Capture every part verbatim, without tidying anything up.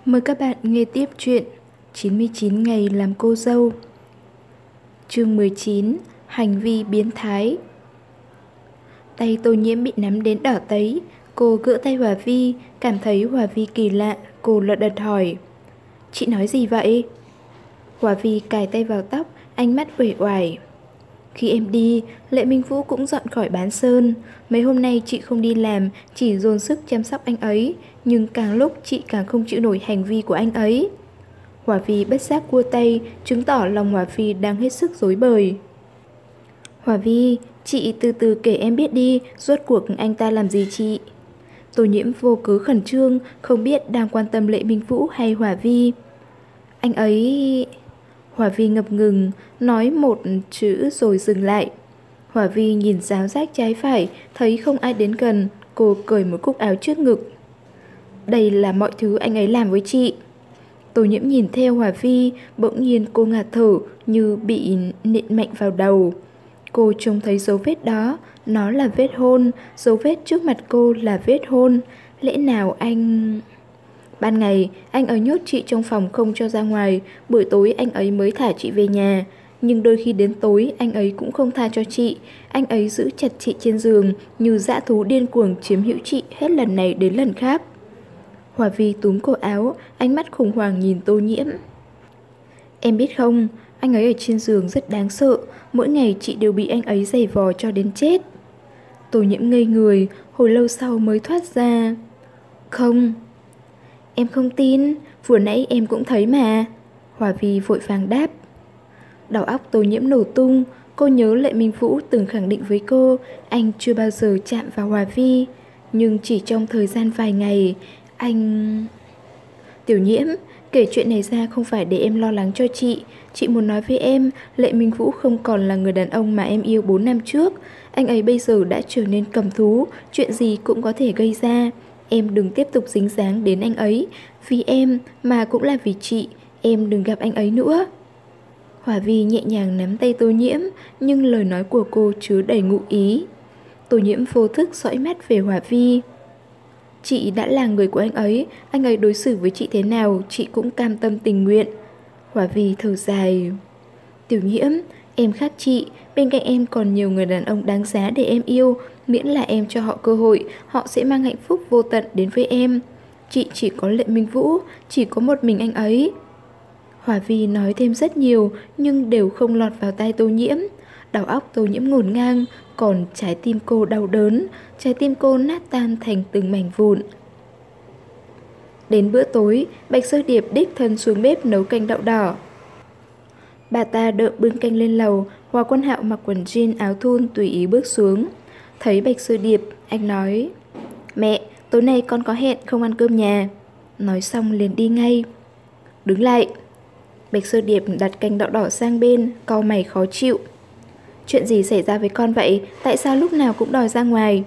Mời các bạn nghe tiếp chuyện chín mươi chín ngày làm cô dâu. Chương mười chín. Hành vi biến thái. Tay Tô Nhiễm bị nắm đến đỏ tấy. Cô gỡ tay Hòa Vi, cảm thấy Hòa Vi kỳ lạ. Cô lật đật hỏi: "Chị nói gì vậy?" Hòa Vi cài tay vào tóc, ánh mắt uể oải. "Khi em đi, Lệ Minh Vũ cũng dọn khỏi Bán Sơn. Mấy hôm nay chị không đi làm, chỉ dồn sức chăm sóc anh ấy. Nhưng càng lúc chị càng không chịu nổi hành vi của anh ấy." Hòa Vi bất giác cua tay, chứng tỏ lòng Hòa Vi đang hết sức rối bời. "Hòa Vi, chị từ từ kể em biết đi, rốt cuộc anh ta làm gì chị?" Tô Nhiễm vô cớ khẩn trương, không biết đang quan tâm Lệ Minh Vũ hay Hòa Vi. "Anh ấy..." Hòa Vi ngập ngừng, nói một chữ rồi dừng lại. Hòa Vi nhìn giáo giác trái phải, thấy không ai đến gần, cô cởi một cúc áo trước ngực. "Đây là mọi thứ anh ấy làm với chị." Tô Nhiễm nhìn theo Hòa Vi, bỗng nhiên cô ngạt thở như bị nện mạnh vào đầu. Cô trông thấy dấu vết đó, nó là vết hôn, dấu vết trước mặt cô là vết hôn. Lẽ nào anh... Ban ngày, anh ấy nhốt chị trong phòng không cho ra ngoài, buổi tối anh ấy mới thả chị về nhà. Nhưng đôi khi đến tối, anh ấy cũng không tha cho chị. Anh ấy giữ chặt chị trên giường, như dã thú điên cuồng chiếm hữu chị hết lần này đến lần khác. Hòa Vi túm cổ áo, ánh mắt khủng hoảng nhìn Tô Nhiễm. "Em biết không, anh ấy ở trên giường rất đáng sợ, mỗi ngày chị đều bị anh ấy giày vò cho đến chết." Tô Nhiễm ngây người, hồi lâu sau mới thoát ra: "Không." "Em không tin, vừa nãy em cũng thấy mà." Hòa Vi vội vàng đáp. Đầu óc Tô Nhiễm nổ tung, cô nhớ Lệ Minh Vũ từng khẳng định với cô anh chưa bao giờ chạm vào Hòa Vi. Nhưng chỉ trong thời gian vài ngày, anh... "Tiểu Nhiễm, kể chuyện này ra không phải để em lo lắng cho chị. Chị muốn nói với em, Lệ Minh Vũ không còn là người đàn ông mà em yêu bốn năm trước. Anh ấy bây giờ đã trở nên cầm thú, chuyện gì cũng có thể gây ra. Em đừng tiếp tục dính dáng đến anh ấy. Vì em, mà cũng là vì chị, em đừng gặp anh ấy nữa." Hòa Vi nhẹ nhàng nắm tay Tô Nhiễm, nhưng lời nói của cô chứa đầy ngụ ý. Tô Nhiễm vô thức dõi mắt về Hòa Vi. "Chị đã là người của anh ấy, anh ấy đối xử với chị thế nào, chị cũng cam tâm tình nguyện." Hòa Vi thở dài. "Tiểu Nhiễm, em khác chị, bên cạnh em còn nhiều người đàn ông đáng giá để em yêu, miễn là em cho họ cơ hội, họ sẽ mang hạnh phúc vô tận đến với em. Chị chỉ có Lệ Minh Vũ, chỉ có một mình anh ấy." Hòa Vi nói thêm rất nhiều, nhưng đều không lọt vào tai Tô Nhiễm. Đầu óc Tô Nhiễm ngổn ngang, còn trái tim cô đau đớn, trái tim cô nát tan thành từng mảnh vụn. Đến bữa tối, Bạch Sơ Điệp đích thân xuống bếp nấu canh đậu đỏ. Bà ta đợi bưng canh lên lầu, Hòa Quân Hạo mặc quần jean áo thun tùy ý bước xuống. Thấy Bạch Sơ Điệp, anh nói: "Mẹ, tối nay con có hẹn không ăn cơm nhà." Nói xong liền đi ngay. "Đứng lại." Bạch Sơ Điệp đặt canh đậu đỏ sang bên, cau mày khó chịu. "Chuyện gì xảy ra với con vậy? Tại sao lúc nào cũng đòi ra ngoài?"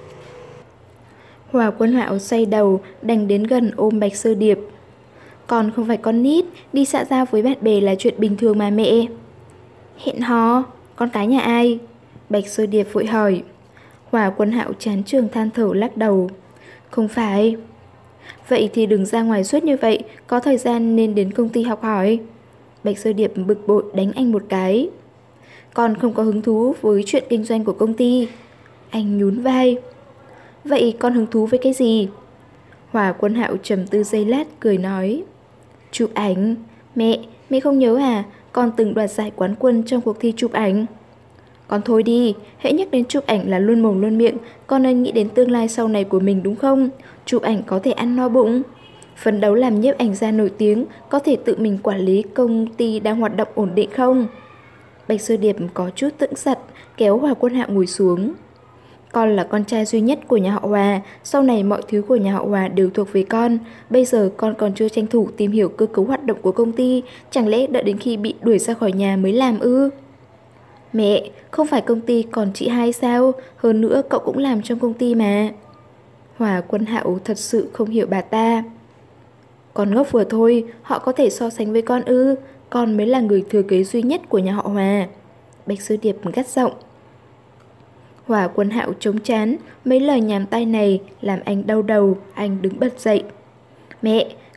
Hòa Quân Hạo xoay đầu, đành đến gần ôm Bạch Sơ Điệp. "Con không phải con nít, đi xã giao với bạn bè là chuyện bình thường mà mẹ." "Hẹn hò? Con cái nhà ai?" Bạch Sơ Điệp vội hỏi. Hòa Quân Hạo chán trường than thở lắc đầu. "Không phải." "Vậy thì đừng ra ngoài suốt như vậy, có thời gian nên đến công ty học hỏi." Bạch Sơ Điệp bực bội đánh anh một cái. "Con không có hứng thú với chuyện kinh doanh của công ty." Anh nhún vai. "Vậy con hứng thú với cái gì?" Hòa Quân Hạo trầm tư giây lát cười nói: "Chụp ảnh. Mẹ, mẹ không nhớ à, con từng đoạt giải quán quân trong cuộc thi chụp ảnh." "Con thôi đi, hễ nhắc đến chụp ảnh là luôn mồm luôn miệng, con nên nghĩ đến tương lai sau này của mình đúng không? Chụp ảnh có thể ăn no bụng. Phấn đấu làm nhiếp ảnh gia nổi tiếng, có thể tự mình quản lý công ty đang hoạt động ổn định không?" Bạch Sơ Điệp có chút tững giật, kéo Hòa Quân Hạo ngồi xuống. "Con là con trai duy nhất của nhà họ Hòa, sau này mọi thứ của nhà họ Hòa đều thuộc về con. Bây giờ con còn chưa tranh thủ tìm hiểu cơ cấu hoạt động của công ty, chẳng lẽ đợi đến khi bị đuổi ra khỏi nhà mới làm ư?" "Mẹ, không phải công ty còn chị hai sao? Hơn nữa cậu cũng làm trong công ty mà." Hòa Quân Hạo thật sự không hiểu bà ta. "Con ngốc vừa thôi, họ có thể so sánh với con ư? Con mới là người thừa kế duy nhất của nhà họ Hòa." Bạch Sơ Điệp gắt giọng. Hòa Quân Hạo chống chán, mấy lời nhàm tai này làm anh đau đầu, anh đứng bật dậy. "Mẹ,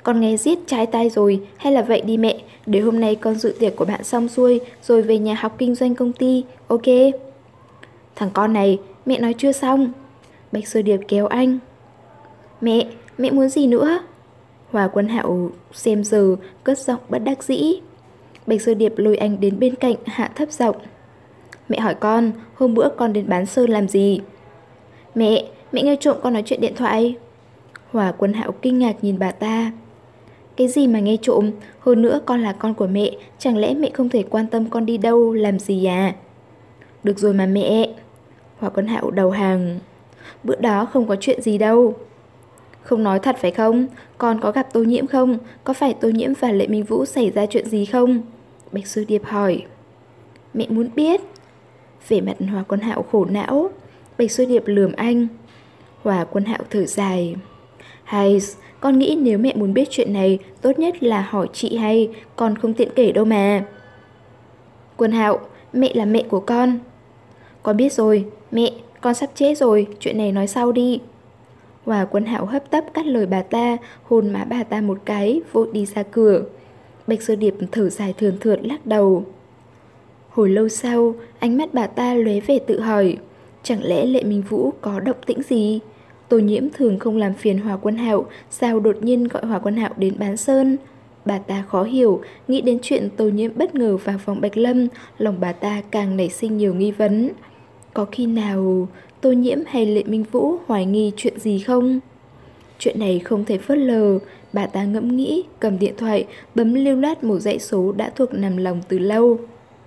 Con nghe giết trái tai rồi, hay là vậy đi mẹ, để hôm nay con dự tiệc của bạn xong xuôi, rồi về nhà học kinh doanh công ty, ok? Thằng con này, mẹ nói chưa xong. Bạch Sơ Điệp kéo anh. Mẹ, mẹ muốn gì nữa? Hòa Quân Hạo xem giờ, cất giọng bất đắc dĩ. Bạch Sơ Điệp lôi anh đến bên cạnh, hạ thấp giọng. Mẹ hỏi con, hôm bữa con đến bán sơn làm gì? Mẹ, mẹ nghe trộm con nói chuyện điện thoại. Hòa Quân Hạo kinh ngạc nhìn bà ta. Cái gì mà nghe trộm? Hơn nữa con là con của mẹ, chẳng lẽ mẹ không thể quan tâm con đi đâu, làm gì à? Được rồi mà mẹ. Hòa Quân Hạo đầu hàng. Bữa đó không có chuyện gì đâu. Không nói thật phải không? Con có gặp Tô Nhiễm không? Có phải Tô Nhiễm và Lệ Minh Vũ xảy ra chuyện gì không? Bạch Sư Điệp hỏi. Mẹ muốn biết. Vẻ mặt Hòa Quân Hạo khổ não. Bạch Sư Điệp lườm anh. Hòa Quân Hạo thở dài. Hay, con nghĩ nếu mẹ muốn biết chuyện này, tốt nhất là hỏi chị hay, con không tiện kể đâu mà. Quân Hạo, mẹ là mẹ của con. Con biết rồi, mẹ, con sắp chết rồi, chuyện này nói sau đi. Hòa Quân Hạo hấp tấp cắt lời bà ta, hôn má bà ta một cái, vội đi ra cửa. Bạch Sơ Điệp thở dài thườn thượt lắc đầu. Hồi lâu sau, ánh mắt bà ta lóe về tự hỏi, chẳng lẽ Lệ Minh Vũ có động tĩnh gì? Tô Nhiễm thường không làm phiền Hòa Quân Hạo, sao đột nhiên gọi Hòa Quân Hạo đến bán sơn? Bà ta khó hiểu, nghĩ đến chuyện Tô Nhiễm bất ngờ vào phòng Bạch Lâm, lòng bà ta càng nảy sinh nhiều nghi vấn. Có khi nào Tô Nhiễm hay Lệ Minh Vũ hoài nghi chuyện gì không? Chuyện này không thể phớt lờ, bà ta ngẫm nghĩ, cầm điện thoại, bấm lưu loát một dãy số đã thuộc nằm lòng từ lâu.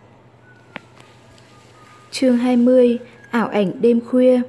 Chương hai mươi, ảo ảnh đêm khuya.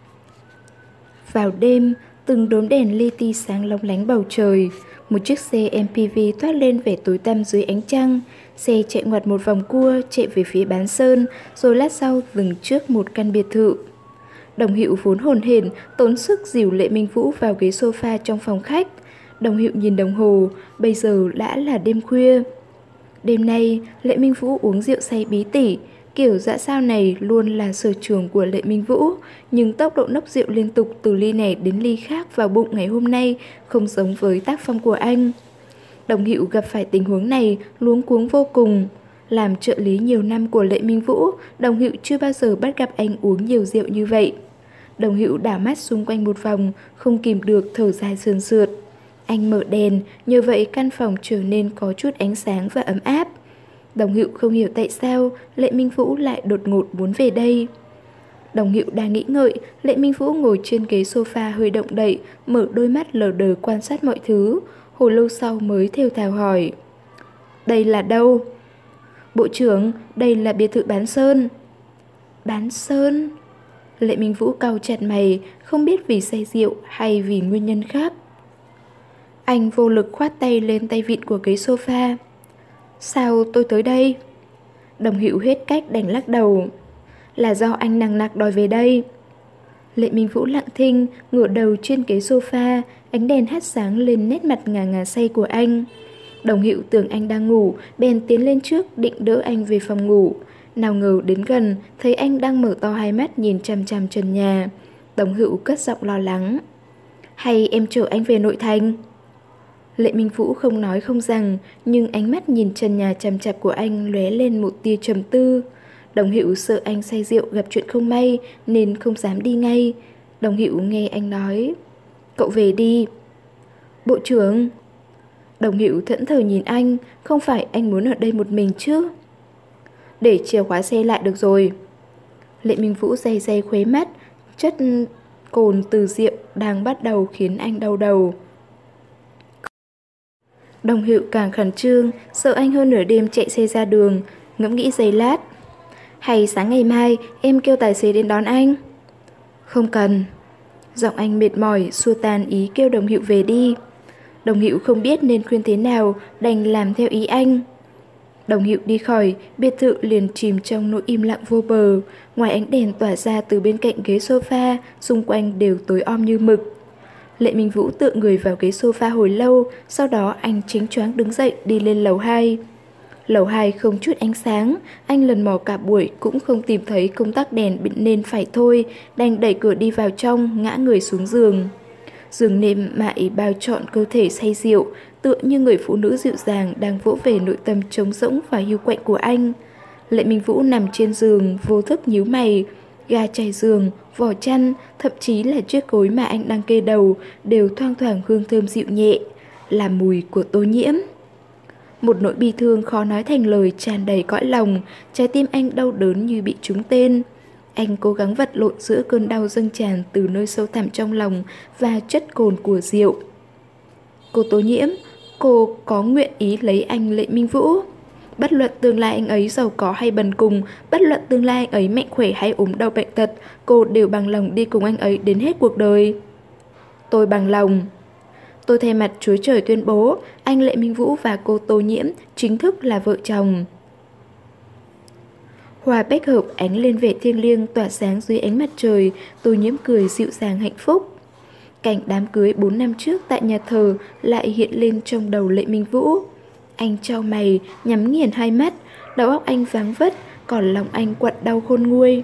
Vào đêm, từng đốm đèn li ti sáng lóng lánh bầu trời. Một chiếc xe em pê vê toát lên vẻ tối tăm dưới ánh trăng. Xe chạy ngoặt một vòng cua, chạy về phía bán sơn, rồi lát sau dừng trước một căn biệt thự. Đồng Hữu vốn hồn hển, tốn sức dìu Lệ Minh Vũ vào ghế sofa trong phòng khách. Đồng Hữu nhìn đồng hồ, bây giờ đã là đêm khuya. Đêm nay, Lệ Minh Vũ uống rượu say bí tỉ. Kiểu dã sao này luôn là sở trường của Lệ Minh Vũ, nhưng tốc độ nốc rượu liên tục từ ly này đến ly khác vào bụng ngày hôm nay không giống với tác phong của anh. Đồng Hữu gặp phải tình huống này luống cuống vô cùng. Làm trợ lý nhiều năm của Lệ Minh Vũ, Đồng Hữu chưa bao giờ bắt gặp anh uống nhiều rượu như vậy. Đồng Hữu đảo mắt xung quanh một vòng, không kìm được thở dài sườn sượt. Anh mở đèn, nhờ vậy căn phòng trở nên có chút ánh sáng và ấm áp. Đồng Hữu không hiểu tại sao Lệ Minh Vũ lại đột ngột muốn về đây. Đồng Hữu đang nghĩ ngợi, Lệ Minh Vũ ngồi trên ghế sofa hơi động đậy, mở đôi mắt lờ đờ quan sát mọi thứ. Hồi lâu sau mới thều thào hỏi. Đây là đâu? Bộ trưởng, đây là biệt thự bán sơn. Bán sơn? Lệ Minh Vũ cau chặt mày, không biết vì say rượu hay vì nguyên nhân khác. Anh vô lực khoát tay lên tay vịn của ghế sofa. Sao tôi tới đây? Đồng Hữu hết cách đành lắc đầu. Là do anh nằng nặc đòi về đây. Lệ Minh Vũ lặng thinh, ngửa đầu trên ghế sofa, ánh đèn hắt sáng lên nét mặt ngà ngà say của anh. Đồng Hữu tưởng anh đang ngủ, bèn tiến lên trước định đỡ anh về phòng ngủ. Nào ngờ đến gần, thấy anh đang mở to hai mắt nhìn chằm chằm trần nhà. Đồng Hữu cất giọng lo lắng. Hay em chở anh về nội thành? Lệ Minh Vũ không nói không rằng, nhưng ánh mắt nhìn trần nhà chằm chặp của anh lóe lên một tia trầm tư. Đồng Hữu sợ anh say rượu gặp chuyện không may nên không dám đi ngay. Đồng Hữu nghe anh nói. Cậu về đi. Bộ trưởng. Đồng Hữu thẫn thờ nhìn anh, không phải anh muốn ở đây một mình chứ? Để chìa khóa xe lại được rồi. Lệ Minh Vũ day day khuấy mắt, chất cồn từ rượu đang bắt đầu khiến anh đau đầu. Đồng Hữu càng khẩn trương, sợ anh hơn nửa đêm chạy xe ra đường, ngẫm nghĩ giây lát. Hay sáng ngày mai em kêu tài xế đến đón anh? Không cần. Giọng anh mệt mỏi, xua tan ý kêu Đồng Hữu về đi. Đồng Hữu không biết nên khuyên thế nào, đành làm theo ý anh. Đồng Hữu đi khỏi, biệt thự liền chìm trong nỗi im lặng vô bờ. Ngoài ánh đèn tỏa ra từ bên cạnh ghế sofa, xung quanh đều tối om như mực. Lệ Minh Vũ tựa người vào ghế sofa hồi lâu, sau đó anh chính choáng đứng dậy đi lên lầu hai. Lầu hai không chút ánh sáng, anh lần mò cả buổi cũng không tìm thấy công tắc đèn nên phải thôi, đành đẩy cửa đi vào trong, ngã người xuống giường. Giường nệm mại bao trọn cơ thể say rượu, tựa như người phụ nữ dịu dàng đang vỗ về nội tâm trống rỗng và hiu quạnh của anh. Lệ Minh Vũ nằm trên giường, vô thức nhíu mày. Ga trải giường, vỏ chăn, thậm chí là chiếc gối mà anh đang kê đầu đều thoang thoảng hương thơm dịu nhẹ, là mùi của Tô Nhiễm. Một nỗi bi thương khó nói thành lời tràn đầy cõi lòng, trái tim anh đau đớn như bị trúng tên. Anh cố gắng vật lộn giữa cơn đau dâng tràn từ nơi sâu thẳm trong lòng và chất cồn của rượu. Cô Tô Nhiễm, cô có nguyện ý lấy anh Lệ Minh Vũ. Bất luận tương lai anh ấy giàu có hay bần cùng, bất luận tương lai anh ấy mạnh khỏe hay ốm đau bệnh tật, cô đều bằng lòng đi cùng anh ấy đến hết cuộc đời. Tôi bằng lòng. Tôi thay mặt Chúa Trời tuyên bố, anh Lệ Minh Vũ và cô Tô Nhiễm chính thức là vợ chồng. Hoa bách hợp ánh lên vẻ thiêng liêng tỏa sáng dưới ánh mặt trời, Tô Nhiễm cười dịu dàng hạnh phúc. Cảnh đám cưới bốn năm trước tại nhà thờ lại hiện lên trong đầu Lệ Minh Vũ. Anh chau mày, nhắm nghiền hai mắt, đầu óc anh váng vất, còn lòng anh quặn đau khôn nguôi.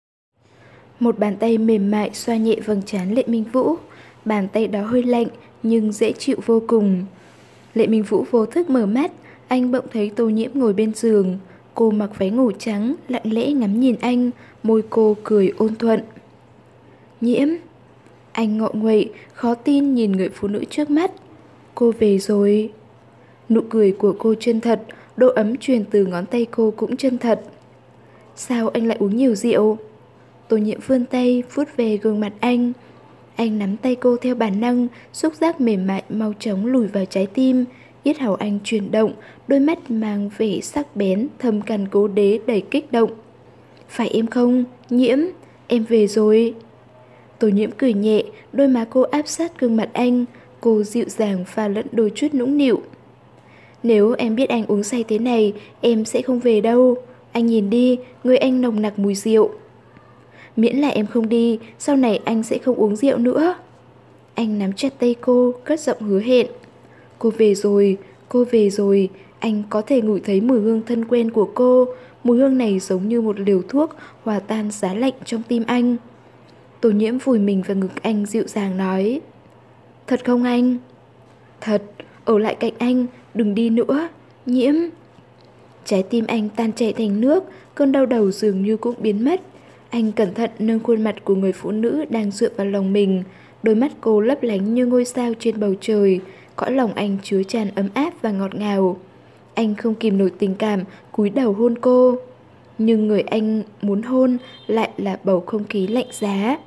Một bàn tay mềm mại xoa nhẹ vầng trán Lệ Minh Vũ. Bàn tay đó hơi lạnh nhưng dễ chịu vô cùng. Lệ Minh Vũ vô thức mở mắt, anh bỗng thấy Tô Nhiễm ngồi bên giường. Cô mặc váy ngủ trắng, lặng lẽ ngắm nhìn anh, môi cô cười ôn thuận. Nhiễm. Anh ngọ nguậy, khó tin nhìn người phụ nữ trước mắt. Cô về rồi. Nụ cười của cô chân thật, độ ấm truyền từ ngón tay cô cũng chân thật. Sao anh lại uống nhiều rượu? Tô Nhiễm vươn tay, vuốt về gương mặt anh. Anh nắm tay cô theo bản năng, xúc giác mềm mại mau chóng lùi vào trái tim. Yết hầu anh chuyển động, đôi mắt mang vẻ sắc bén, thâm cằn cố đế đầy kích động. Phải em không, Nhiễm, em về rồi. Tô Nhiễm cười nhẹ, đôi má cô áp sát gương mặt anh. Cô dịu dàng pha lẫn đôi chút nũng nịu. Nếu em biết anh uống say thế này, em sẽ không về đâu. Anh nhìn đi, người anh nồng nặc mùi rượu. Miễn là em không đi, sau này anh sẽ không uống rượu nữa. Anh nắm chặt tay cô, cất giọng hứa hẹn. Cô về rồi, cô về rồi. Anh có thể ngửi thấy mùi hương thân quen của cô. Mùi hương này giống như một liều thuốc hòa tan giá lạnh trong tim anh. Tô Nhiễm vùi mình vào ngực anh dịu dàng nói. Thật không anh? Thật, ở lại cạnh anh, đừng đi nữa, Nhiễm. Trái tim anh tan chảy thành nước, cơn đau đầu dường như cũng biến mất. Anh cẩn thận nâng khuôn mặt của người phụ nữ đang dựa vào lòng mình. Đôi mắt cô lấp lánh như ngôi sao trên bầu trời. Cõi lòng anh chứa tràn ấm áp và ngọt ngào. Anh không kìm nổi tình cảm, cúi đầu hôn cô. Nhưng người anh muốn hôn lại là bầu không khí lạnh giá.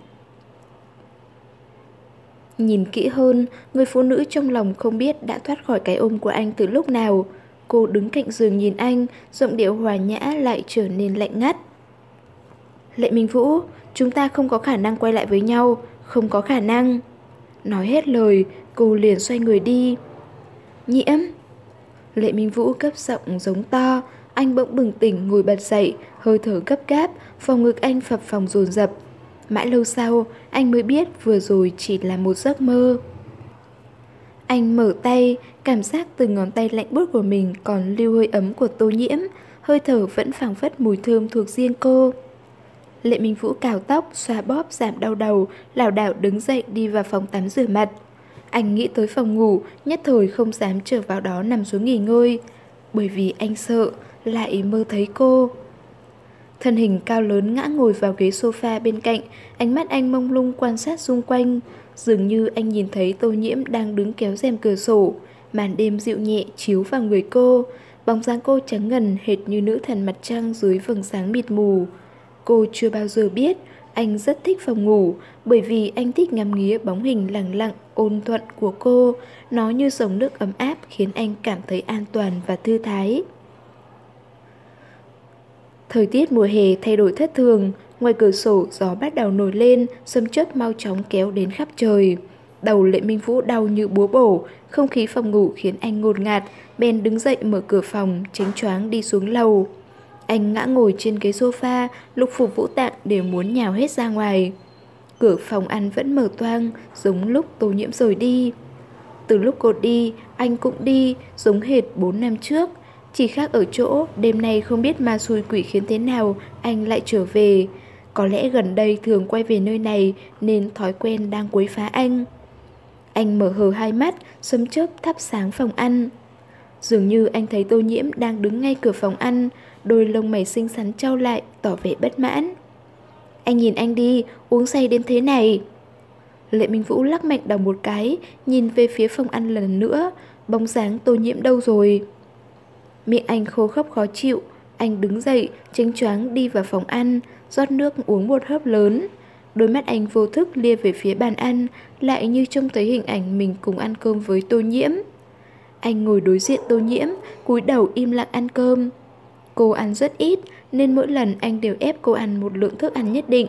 Nhìn kỹ hơn, người phụ nữ trong lòng không biết đã thoát khỏi cái ôm của anh từ lúc nào. Cô đứng cạnh giường nhìn anh, giọng điệu hòa nhã lại trở nên lạnh ngắt. Lệ Minh Vũ, chúng ta không có khả năng quay lại với nhau, không có khả năng. Nói hết lời, cô liền xoay người đi. Nhiễm. Lệ Minh Vũ cấp giọng giống to, anh bỗng bừng tỉnh ngồi bật dậy, hơi thở gấp gáp, phòng ngực anh phập phồng dồn dập. Mãi lâu sau, anh mới biết vừa rồi chỉ là một giấc mơ. Anh mở tay, cảm giác từ ngón tay lạnh buốt của mình còn lưu hơi ấm của Tô Nhiễm, hơi thở vẫn phảng phất mùi thơm thuộc riêng cô. Lệ Minh Vũ cào tóc, xoa bóp giảm đau đầu, lảo đảo đứng dậy đi vào phòng tắm rửa mặt. Anh nghĩ tới phòng ngủ, nhất thời không dám trở vào đó nằm xuống nghỉ ngơi, bởi vì anh sợ lại mơ thấy cô. Thân hình cao lớn ngã ngồi vào ghế sofa bên cạnh, ánh mắt anh mông lung quan sát xung quanh. Dường như anh nhìn thấy Tô Nhiễm đang đứng kéo rèm cửa sổ, màn đêm dịu nhẹ chiếu vào người cô. Bóng dáng cô trắng ngần hệt như nữ thần mặt trăng dưới vầng sáng mịt mù. Cô chưa bao giờ biết anh rất thích phòng ngủ, bởi vì anh thích ngắm nghía bóng hình lặng lặng, ôn thuận của cô. Nó như dòng nước ấm áp khiến anh cảm thấy an toàn và thư thái. Thời tiết mùa hè thay đổi thất thường, ngoài cửa sổ gió bắt đầu nổi lên, sấm chớp mau chóng kéo đến khắp trời. Đầu Lệ Minh Vũ đau như búa bổ, không khí phòng ngủ khiến anh ngột ngạt, bèn đứng dậy mở cửa phòng, tránh choáng đi xuống lầu. Anh ngã ngồi trên ghế sofa, lục phủ vũ tạng đều muốn nhào hết ra ngoài. Cửa phòng ăn vẫn mở toang, giống lúc Tô Nhiễm rời đi. Từ lúc cô đi, anh cũng đi, giống hệt bốn năm trước. Chỉ khác ở chỗ, đêm nay không biết ma xui quỷ khiến thế nào, anh lại trở về. Có lẽ gần đây thường quay về nơi này nên thói quen đang quấy phá anh. Anh mở hờ hai mắt, sấm chớp thắp sáng phòng ăn. Dường như anh thấy Tô Nhiễm đang đứng ngay cửa phòng ăn, đôi lông mày xinh xắn trao lại, tỏ vẻ bất mãn. Anh nhìn anh đi, uống say đến thế này. Lệ Minh Vũ lắc mạnh đầu một cái, nhìn về phía phòng ăn lần nữa, bóng dáng Tô Nhiễm đâu rồi? Miệng anh khô khốc khó chịu, anh đứng dậy, chênh choáng đi vào phòng ăn, rót nước uống một hớp lớn. Đôi mắt anh vô thức lia về phía bàn ăn, lại như trông thấy hình ảnh mình cùng ăn cơm với Tô Nhiễm. Anh ngồi đối diện Tô Nhiễm, cúi đầu im lặng ăn cơm. Cô ăn rất ít, nên mỗi lần anh đều ép cô ăn một lượng thức ăn nhất định.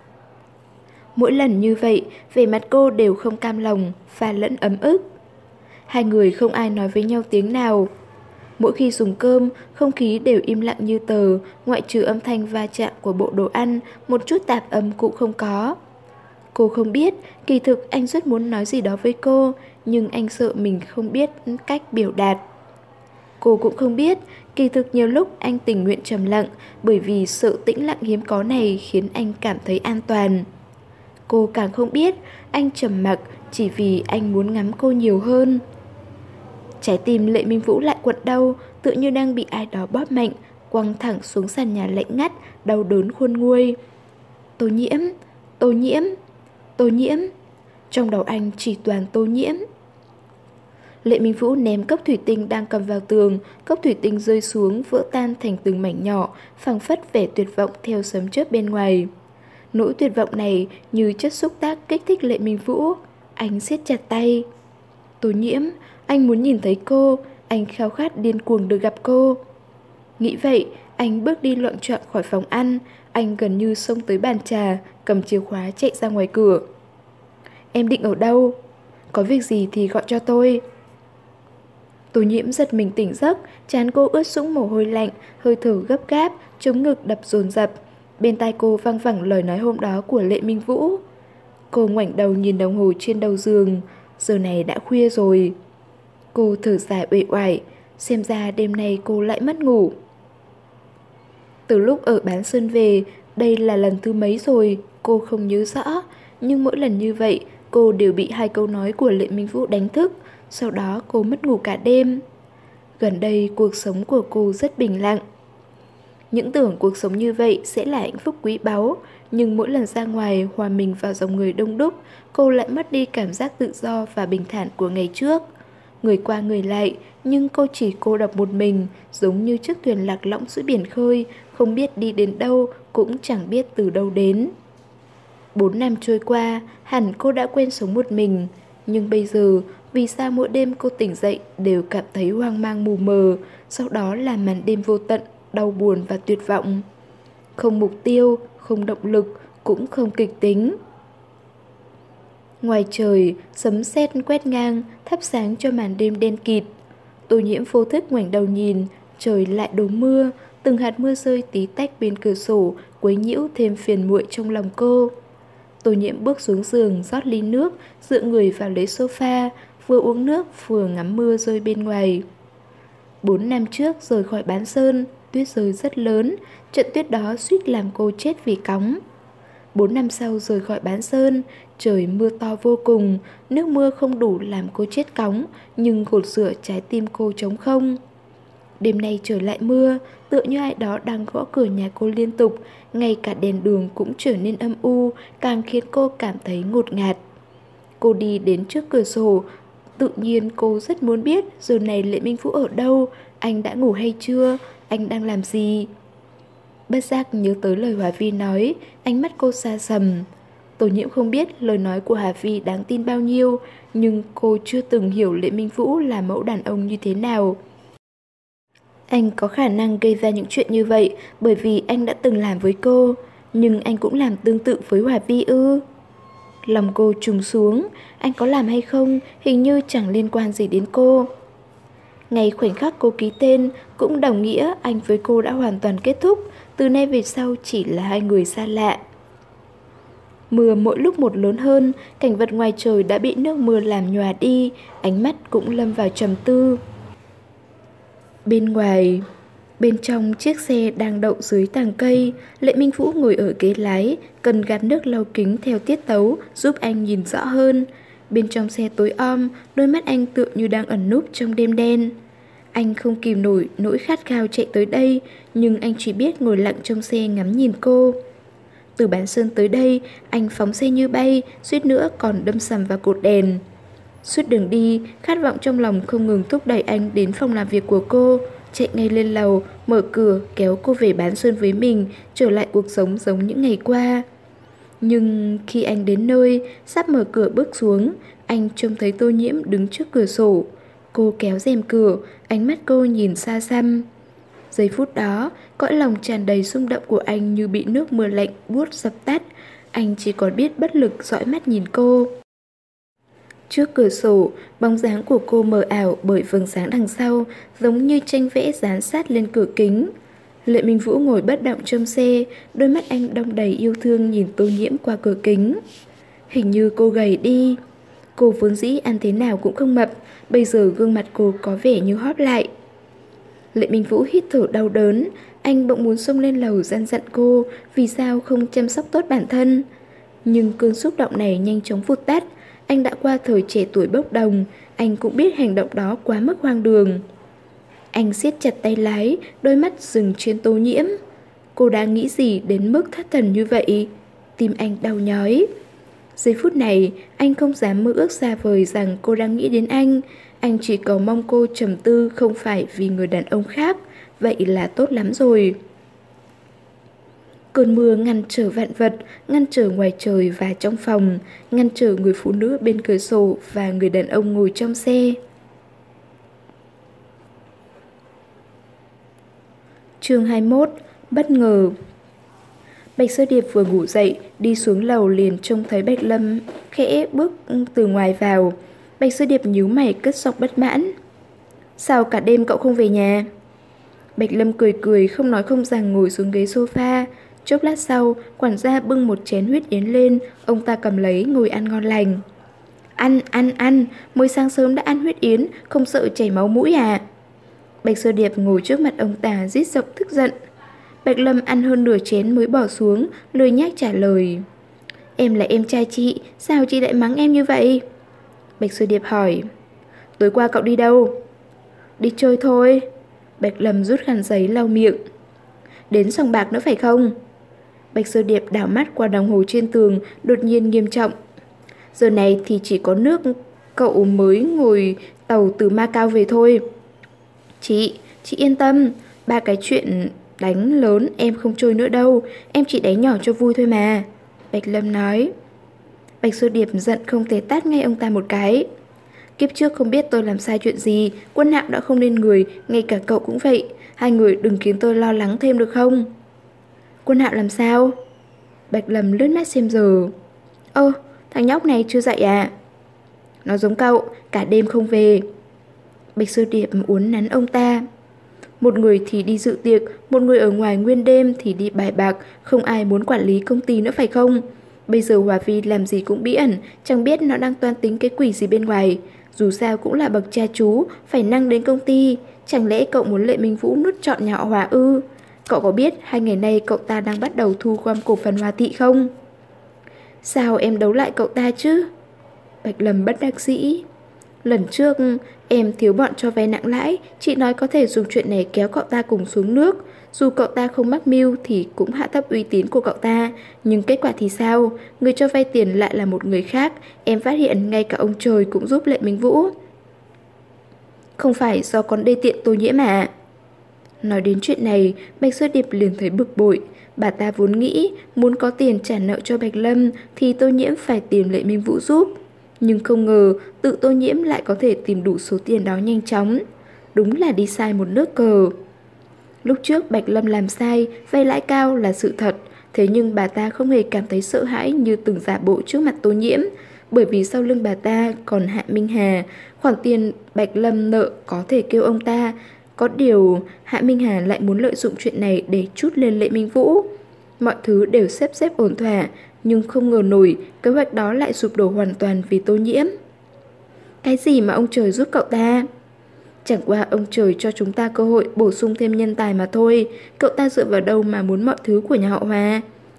Mỗi lần như vậy, vẻ mặt cô đều không cam lòng, pha lẫn ấm ức. Hai người không ai nói với nhau tiếng nào. Mỗi khi dùng cơm, không khí đều im lặng như tờ, ngoại trừ âm thanh va chạm của bộ đồ ăn, một chút tạp âm cũng không có. Cô không biết, kỳ thực anh rất muốn nói gì đó với cô, nhưng anh sợ mình không biết cách biểu đạt. Cô cũng không biết, kỳ thực nhiều lúc anh tình nguyện trầm lặng, bởi vì sự tĩnh lặng hiếm có này khiến anh cảm thấy an toàn. Cô càng không biết, anh trầm mặc chỉ vì anh muốn ngắm cô nhiều hơn. Trái tim Lệ Minh Vũ lại quặn đau, tựa như đang bị ai đó bóp mạnh, quăng thẳng xuống sàn nhà lạnh ngắt, đau đớn khôn nguôi. Tô Nhiễm, Tô Nhiễm, Tô Nhiễm. Trong đầu anh chỉ toàn Tô Nhiễm. Lệ Minh Vũ ném cốc thủy tinh đang cầm vào tường, cốc thủy tinh rơi xuống vỡ tan thành từng mảnh nhỏ, phảng phất vẻ tuyệt vọng theo sấm chớp bên ngoài. Nỗi tuyệt vọng này như chất xúc tác kích thích Lệ Minh Vũ. Anh siết chặt tay. Tô Nhiễm, anh muốn nhìn thấy cô, anh khao khát điên cuồng được gặp cô. Nghĩ vậy, anh bước đi loạng choạng khỏi phòng ăn, anh gần như xông tới bàn trà, cầm chìa khóa chạy ra ngoài cửa. Em định ở đâu? Có việc gì thì gọi cho tôi. Tô Nhiễm giật mình tỉnh giấc, trán cô ướt sũng mồ hôi lạnh, hơi thở gấp gáp, chống ngực đập dồn dập. Bên tai cô văng vẳng lời nói hôm đó của Lệ Minh Vũ. Cô ngoảnh đầu nhìn đồng hồ trên đầu giường, giờ này đã khuya rồi. Cô thở dài uể oải, xem ra đêm nay cô lại mất ngủ. Từ lúc ở Bán Sơn về, đây là lần thứ mấy rồi, cô không nhớ rõ. Nhưng mỗi lần như vậy, cô đều bị hai câu nói của Lệ Minh Vũ đánh thức. Sau đó cô mất ngủ cả đêm. Gần đây cuộc sống của cô rất bình lặng. Những tưởng cuộc sống như vậy sẽ là hạnh phúc quý báu, nhưng mỗi lần ra ngoài hòa mình vào dòng người đông đúc, cô lại mất đi cảm giác tự do và bình thản của ngày trước. Người qua người lại, nhưng cô chỉ cô độc một mình, giống như chiếc thuyền lạc lõng giữa biển khơi, không biết đi đến đâu, cũng chẳng biết từ đâu đến. Bốn năm trôi qua, hẳn cô đã quen sống một mình. Nhưng bây giờ, vì sao mỗi đêm cô tỉnh dậy đều cảm thấy hoang mang mù mờ, sau đó là màn đêm vô tận, đau buồn và tuyệt vọng. Không mục tiêu, không động lực, cũng không kịch tính. Ngoài trời, sấm sét quét ngang, thắp sáng cho màn đêm đen kịt. Tô Nhiễm vô thức ngoảnh đầu nhìn, trời lại đổ mưa, từng hạt mưa rơi tí tách bên cửa sổ, quấy nhiễu thêm phiền muội trong lòng cô. Tô Nhiễm bước xuống giường, rót ly nước, dựa người vào lấy sofa, vừa uống nước vừa ngắm mưa rơi bên ngoài. Bốn năm trước rời khỏi Bán Sơn, tuyết rơi rất lớn, trận tuyết đó suýt làm cô chết vì cóng. Bốn năm sau rời khỏi Bán Sơn, trời mưa to vô cùng, nước mưa không đủ làm cô chết cóng, nhưng gột rửa trái tim cô trống không. Đêm nay trời lại mưa, tựa như ai đó đang gõ cửa nhà cô liên tục, ngay cả đèn đường cũng trở nên âm u, càng khiến cô cảm thấy ngột ngạt. Cô đi đến trước cửa sổ, tự nhiên cô rất muốn biết giờ này Lệ Minh Vũ ở đâu, anh đã ngủ hay chưa, anh đang làm gì. Bất giác nhớ tới lời Hòa Vi nói, ánh mắt cô xa sầm. Tô Nhiễm không biết lời nói của Hà Vi đáng tin bao nhiêu, nhưng cô chưa từng hiểu Lệ Minh Vũ là mẫu đàn ông như thế nào. Anh có khả năng gây ra những chuyện như vậy bởi vì anh đã từng làm với cô, nhưng anh cũng làm tương tự với Hòa Vi ư? Lòng cô trùng xuống, anh có làm hay không hình như chẳng liên quan gì đến cô. Ngay khoảnh khắc cô ký tên cũng đồng nghĩa anh với cô đã hoàn toàn kết thúc, từ nay về sau chỉ là hai người xa lạ. Mưa mỗi lúc một lớn hơn, cảnh vật ngoài trời đã bị nước mưa làm nhòa đi, ánh mắt cũng lâm vào trầm tư. Bên ngoài, bên trong chiếc xe đang đậu dưới tàng cây, Lệ Minh Vũ ngồi ở ghế lái, cần gạt nước lau kính theo tiết tấu giúp anh nhìn rõ hơn. Bên trong xe tối om, đôi mắt anh tựa như đang ẩn núp trong đêm đen. Anh không kìm nổi nỗi khát khao chạy tới đây, nhưng anh chỉ biết ngồi lặng trong xe ngắm nhìn cô. Từ Bán Sơn tới đây, anh phóng xe như bay, suýt nữa còn đâm sầm vào cột đèn. Suốt đường đi, khát vọng trong lòng không ngừng thúc đẩy anh đến phòng làm việc của cô, chạy ngay lên lầu, mở cửa, kéo cô về Bán Sơn với mình, trở lại cuộc sống giống những ngày qua. Nhưng khi anh đến nơi, sắp mở cửa bước xuống, anh trông thấy Tô Nhiễm đứng trước cửa sổ. Cô kéo rèm cửa, ánh mắt cô nhìn xa xăm. Giây phút đó, cõi lòng tràn đầy xung động của anh như bị nước mưa lạnh buốt dập tắt. Anh chỉ còn biết bất lực dõi mắt nhìn cô. Trước cửa sổ, bóng dáng của cô mờ ảo bởi vầng sáng đằng sau, giống như tranh vẽ dán sát lên cửa kính. Lệ Minh Vũ ngồi bất động trong xe, đôi mắt anh đong đầy yêu thương nhìn Tô Nhiễm qua cửa kính. Hình như cô gầy đi. Cô vốn dĩ ăn thế nào cũng không mập, bây giờ gương mặt cô có vẻ như hóp lại. Lệ Minh Vũ hít thở đau đớn, anh bỗng muốn xông lên lầu gian dặn cô vì sao không chăm sóc tốt bản thân. Nhưng cơn xúc động này nhanh chóng vụt tắt. Anh đã qua thời trẻ tuổi bốc đồng, anh cũng biết hành động đó quá mức hoang đường. Anh siết chặt tay lái, đôi mắt dừng trên Tô Nhiễm. Cô đang nghĩ gì đến mức thất thần như vậy? Tim anh đau nhói. Giây phút này, anh không dám mơ ước xa vời rằng cô đang nghĩ đến anh. Anh chỉ cầu mong cô trầm tư không phải vì người đàn ông khác. Vậy là tốt lắm rồi. Cơn mưa ngăn trở vạn vật, ngăn trở ngoài trời và trong phòng, ngăn trở người phụ nữ bên cửa sổ và người đàn ông ngồi trong xe. Chương hai mươi mốt. Bất ngờ. Bạch Sơ Điệp vừa ngủ dậy, đi xuống lầu liền trông thấy Bạch Lâm khẽ bước từ ngoài vào. Bạch Sơ Điệp nhíu mày cất giọng bất mãn. Sao cả đêm cậu không về nhà? Bạch Lâm cười cười không nói không rằng ngồi xuống ghế sofa. Chốc lát sau, quản gia bưng một chén huyết yến lên, ông ta cầm lấy ngồi ăn ngon lành. Ăn, ăn, ăn, mới sáng sớm đã ăn huyết yến, không sợ chảy máu mũi à? Bạch Sơ Điệp ngồi trước mặt ông ta rít giọng tức giận. Bạch Lâm ăn hơn nửa chén mới bỏ xuống, lười nhác trả lời. Em là em trai chị, sao chị lại mắng em như vậy? Bạch Sơ Điệp hỏi. Tối qua cậu đi đâu? Đi chơi thôi. Bạch Lâm rút khăn giấy lau miệng. Đến sòng bạc nữa phải không? Bạch Sơ Điệp đảo mắt qua đồng hồ trên tường, đột nhiên nghiêm trọng. Giờ này thì chỉ có nước cậu mới ngồi tàu từ Macau về thôi. Chị, chị yên tâm, ba cái chuyện đánh lớn em không chơi nữa đâu, em chỉ đánh nhỏ cho vui thôi mà. Bạch Lâm nói. Bạch Sơ Điệp giận không thể tát ngay ông ta một cái. Kiếp trước không biết tôi làm sai chuyện gì, Quân Hạo đã không nên người, ngay cả cậu cũng vậy. Hai người đừng khiến tôi lo lắng thêm được không? Quân Hạo làm sao? Bạch Lâm lướt mắt xem giờ. Ơ, thằng nhóc này chưa dậy à? Nó giống cậu, cả đêm không về. Bạch Sơ Điệp uốn nắn ông ta. Một người thì đi dự tiệc, một người ở ngoài nguyên đêm thì đi bài bạc, không ai muốn quản lý công ty nữa phải không? Bây giờ Hòa Vi làm gì cũng bí ẩn, chẳng biết nó đang toan tính cái quỷ gì bên ngoài. Dù sao cũng là bậc cha chú, phải năng đến công ty. Chẳng lẽ cậu muốn Lệ Minh Vũ nuốt trọn nhà họ Hòa ư? Cậu có biết hai ngày nay cậu ta đang bắt đầu thu gom cổ phần Hòa Thị không? Sao em đấu lại cậu ta chứ? Bạch Lâm bất đắc dĩ. Lần trước em thiếu bọn cho vay nặng lãi, chị nói có thể dùng chuyện này kéo cậu ta cùng xuống nước. Dù cậu ta không mắc mưu thì cũng hạ thấp uy tín của cậu ta. Nhưng kết quả thì sao? Người cho vay tiền lại là một người khác. Em phát hiện ngay cả ông trời cũng giúp Lệ Minh Vũ. Không phải do con đê tiện Tô Nhiễm mà. Nói đến chuyện này, Bạch Sơ Điệp liền thấy bực bội. Bà ta vốn nghĩ muốn có tiền trả nợ cho Bạch Lâm thì Tô Nhiễm phải tìm Lệ Minh Vũ giúp. Nhưng không ngờ tự Tô Nhiễm lại có thể tìm đủ số tiền đó nhanh chóng. Đúng là đi sai một nước cờ. Lúc trước Bạch Lâm làm sai, vay lãi cao là sự thật. Thế nhưng bà ta không hề cảm thấy sợ hãi như từng giả bộ trước mặt Tô Nhiễm. Bởi vì sau lưng bà ta còn Hạ Minh Hà. Khoản tiền Bạch Lâm nợ có thể kêu ông ta. Có điều Hạ Minh Hà lại muốn lợi dụng chuyện này để trút lên Lệ Minh Vũ. Mọi thứ đều xếp xếp ổn thỏa. Nhưng không ngờ nổi kế hoạch đó lại sụp đổ hoàn toàn vì Tô Nhiễm. Cái gì mà ông trời giúp cậu ta? Chẳng qua ông trời cho chúng ta cơ hội bổ sung thêm nhân tài mà thôi. Cậu ta dựa vào đâu mà muốn mọi thứ của nhà họ Hòa?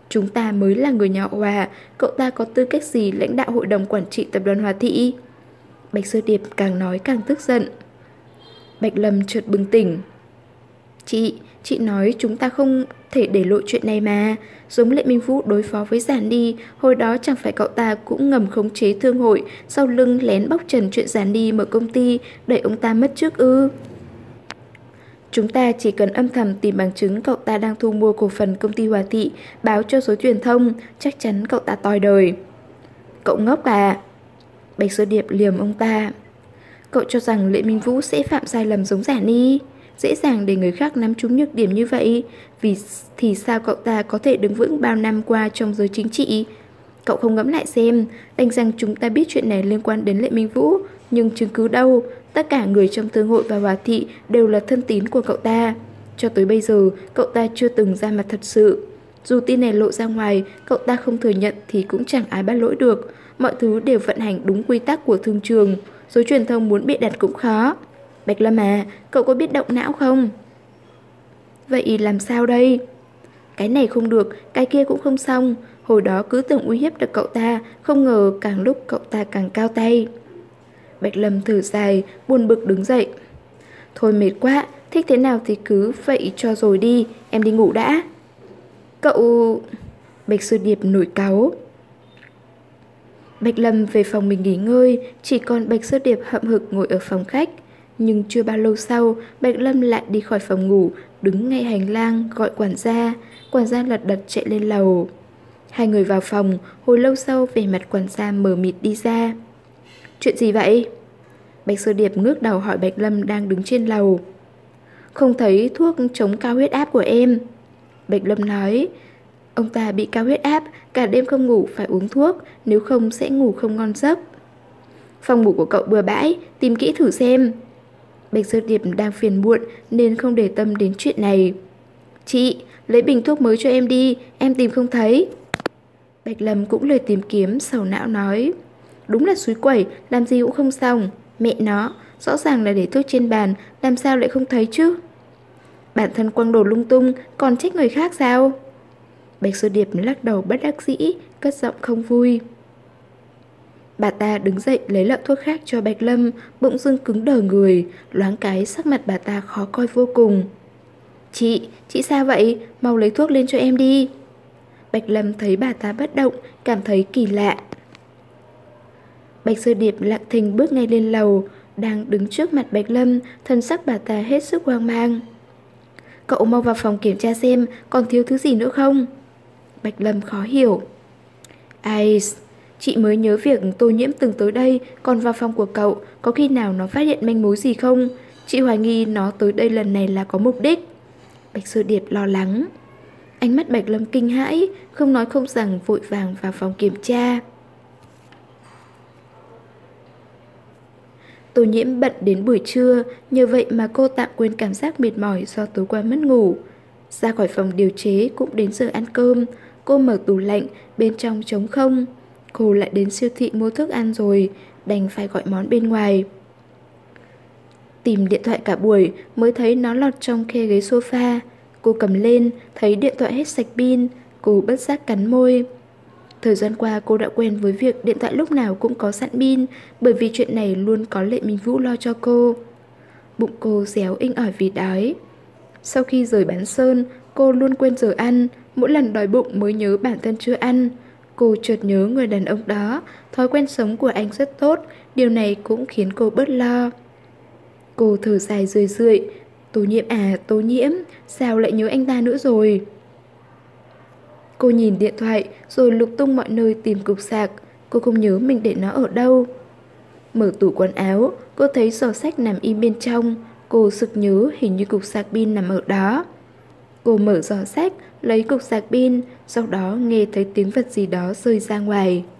Chúng ta mới là người nhà Hòa, cậu ta có tư cách gì lãnh đạo hội đồng quản trị tập đoàn Hòa Thị? Bạch Sơ Điệp càng nói càng tức giận. Bạch Lâm chợt bừng tỉnh. Chị, chị nói chúng ta không thể để lộ chuyện này mà. Giống Lệ Minh Vũ đối phó với Giản Ni, hồi đó chẳng phải cậu ta cũng ngầm khống chế thương hội, sau lưng lén bóc trần chuyện Giản Ni mở công ty, đẩy ông ta mất trước ư? Chúng ta chỉ cần âm thầm tìm bằng chứng cậu ta đang thu mua cổ phần công ty Hòa Thị, báo cho số truyền thông, chắc chắn cậu ta toi đời. Cậu ngốc à? Bạch Sơ Điệp liềm ông ta. Cậu cho rằng Lệ Minh Vũ sẽ phạm sai lầm giống Giản Ni? Dễ dàng để người khác nắm trúng nhược điểm như vậy, vì thì sao cậu ta có thể đứng vững bao năm qua trong giới chính trị? Cậu không ngẫm lại xem, đành rằng chúng ta biết chuyện này liên quan đến Lệ Minh Vũ, nhưng chứng cứ đâu? Tất cả người trong thương hội và Hòa Thị đều là thân tín của cậu ta. Cho tới bây giờ, cậu ta chưa từng ra mặt thật sự. Dù tin này lộ ra ngoài, cậu ta không thừa nhận thì cũng chẳng ai bắt lỗi được. Mọi thứ đều vận hành đúng quy tắc của thương trường, giới truyền thông muốn bịa đặt cũng khó. Bạch Lâm à, cậu có biết động não không? Vậy làm sao đây? Cái này không được, cái kia cũng không xong. Hồi đó cứ tưởng uy hiếp được cậu ta, không ngờ càng lúc cậu ta càng cao tay. Bạch Lâm thở dài, buồn bực đứng dậy. Thôi mệt quá, thích thế nào thì cứ vậy cho rồi đi, em đi ngủ đã. Cậu... Bạch Sơ Điệp nổi cáu. Bạch Lâm về phòng mình nghỉ ngơi, chỉ còn Bạch Sơ Điệp hậm hực ngồi ở phòng khách. Nhưng chưa bao lâu sau, Bạch Lâm lại đi khỏi phòng ngủ, đứng ngay hành lang gọi quản gia. Quản gia lật đật chạy lên lầu. Hai người vào phòng, hồi lâu sau vẻ mặt quản gia mờ mịt đi ra. Chuyện gì vậy? Bạch Sơ Điệp ngước đầu hỏi Bạch Lâm đang đứng trên lầu. Không thấy thuốc chống cao huyết áp của em. Bạch Lâm nói, ông ta bị cao huyết áp, cả đêm không ngủ phải uống thuốc, nếu không sẽ ngủ không ngon giấc. Phòng ngủ của cậu bừa bãi, tìm kỹ thử xem. Bạch Sơ Điệp đang phiền muộn nên không để tâm đến chuyện này. Chị, lấy bình thuốc mới cho em đi, em tìm không thấy. Bạch Lâm cũng lời tìm kiếm, sầu não nói. Đúng là xúi quẩy, làm gì cũng không xong. Mẹ nó, rõ ràng là để thuốc trên bàn, làm sao lại không thấy chứ? Bản thân quăng đồ lung tung, còn trách người khác sao? Bạch Sơ Điệp lắc đầu bất đắc dĩ, cất giọng không vui. Bà ta đứng dậy lấy lọ thuốc khác cho Bạch Lâm, bỗng dưng cứng đờ người, loáng cái sắc mặt bà ta khó coi vô cùng. Chị, chị sao vậy? Mau lấy thuốc lên cho em đi. Bạch Lâm thấy bà ta bất động, cảm thấy kỳ lạ. Bạch Sơ Điệp lặng thinh bước ngay lên lầu, đang đứng trước mặt Bạch Lâm, thân sắc bà ta hết sức hoang mang. Cậu mau vào phòng kiểm tra xem còn thiếu thứ gì nữa không? Bạch Lâm khó hiểu. Ai, chị mới nhớ việc Tô Nhiễm từng tới đây, còn vào phòng của cậu, có khi nào nó phát hiện manh mối gì không? Chị hoài nghi nó tới đây lần này là có mục đích. Bạch Sơ Điệp lo lắng. Ánh mắt Bạch Lâm kinh hãi, không nói không rằng vội vàng vào phòng kiểm tra. Tô Nhiễm bận đến buổi trưa, nhờ vậy mà cô tạm quên cảm giác mệt mỏi do tối qua mất ngủ. Ra khỏi phòng điều chế cũng đến giờ ăn cơm, cô mở tủ lạnh, bên trong trống không. Cô lại đến siêu thị mua thức ăn rồi, đành phải gọi món bên ngoài. Tìm điện thoại cả buổi mới thấy nó lọt trong khe ghế sofa. Cô cầm lên, thấy điện thoại hết sạch pin, cô bất giác cắn môi. Thời gian qua cô đã quen với việc điện thoại lúc nào cũng có sẵn pin, bởi vì chuyện này luôn có Lệ Minh Vũ lo cho cô. Bụng cô réo inh ỏi vì đói. Sau khi rời bán sơn, cô luôn quên giờ ăn, mỗi lần đói bụng mới nhớ bản thân chưa ăn. Cô chợt nhớ người đàn ông đó, thói quen sống của anh rất tốt, điều này cũng khiến cô bớt lo. Cô thở dài rười rượi. Tô Nhiễm à, Tô Nhiễm, sao lại nhớ anh ta nữa rồi? Cô nhìn điện thoại rồi lục tung mọi nơi tìm cục sạc. Cô không nhớ mình để nó ở đâu. Mở tủ quần áo, cô thấy giỏ sách nằm im bên trong. Cô sực nhớ hình như cục sạc pin nằm ở đó. Cô mở giỏ sách, lấy cục sạc pin, sau đó nghe thấy tiếng vật gì đó rơi ra ngoài.